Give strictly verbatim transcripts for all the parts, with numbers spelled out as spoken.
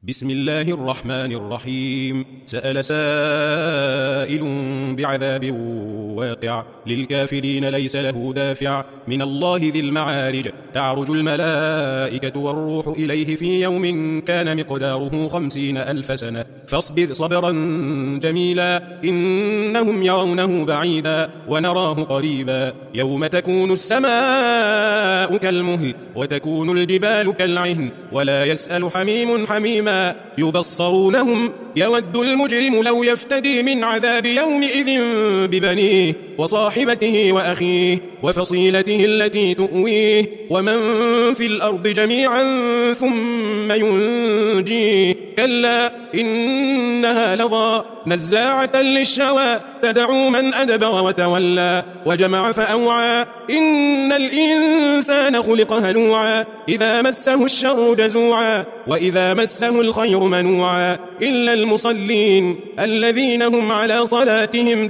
بسم الله الرحمن الرحيم. سأل سائل بعذاب واقع للكافرين ليس له دافع من الله ذي المعارج. تعرج الملائكة والروح إليه في يوم كان مقداره خمسين ألف سنة فاصبر صبرا جميلا إنهم يرونه بعيدا ونراه قريبا يوم تكون السماء كالمهل وتكون الجبال كالعهن ولا يسأل حميم حميما يبصرونهم يود المجرم لو يفتدي من عذاب يومئذ ببنيه وصاحبته وأخيه وفصيلته التي تؤويه ومن في الأرض جميعا ثم ينجيه كلا إنها لظى نزاعة للشوى تدعو من أدبر وتولى وجمع فأوعى إن الإنسان خلق هلوعا إذا مسه الشر جزوعا وإذا مسه الخير منوعا إلا المصلين الذين هم على صلاتهم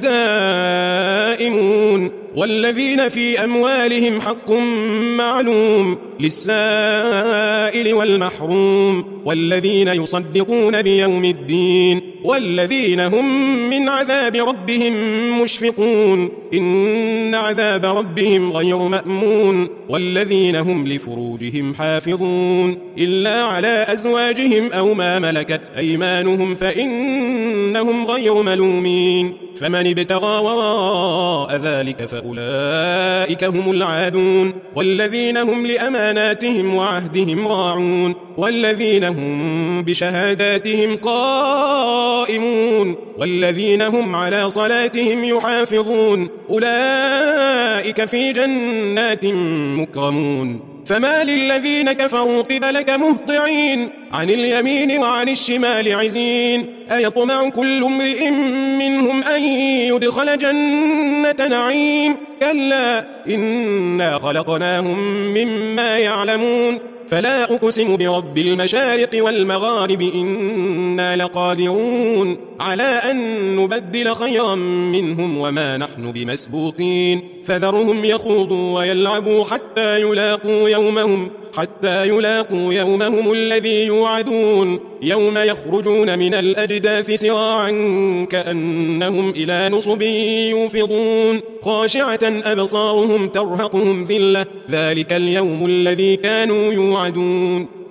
دائمون والذين في أموالهم حق معلوم للسائل والمحروم والذين يصدقون بيوم الدين والذين هم من عذاب ربهم مشفقون إن عذاب ربهم غير مأمون والذين هم لفروجهم حافظون إلا على أزواجهم أو ما ملكت أيمانهم فإنهم غير ملومين فمن ابتغى وراء ذلك فأولئك هم العادون والذين هم لأماناتهم وعهدهم راعون والذين هم بشهاداتهم قائمون والذين هم على صلاتهم يحافظون أولئك في جنات مكرمون فما للذين كفروا قبلك مهطعين عن اليمين وعن الشمال عزين أيطمع كل امرئ منهم أن يدخل جنة نعيم كلا إنا خلقناهم مما يعلمون فلا أقسم برب المشارق والمغارب إنا لقادرون على أن نبدل خيرا منهم وما نحن بمسبوقين فذرهم يخوضوا ويلعبوا حتى يلاقوا يومهم حتى يلاقوا يومهم الذي يوعدون يوم يخرجون من الأجداث سراعا كأنهم إلى نصب يوفضون خاشعة أبصارهم ترهقهم ذلة ذلك اليوم الذي كانوا يوعدون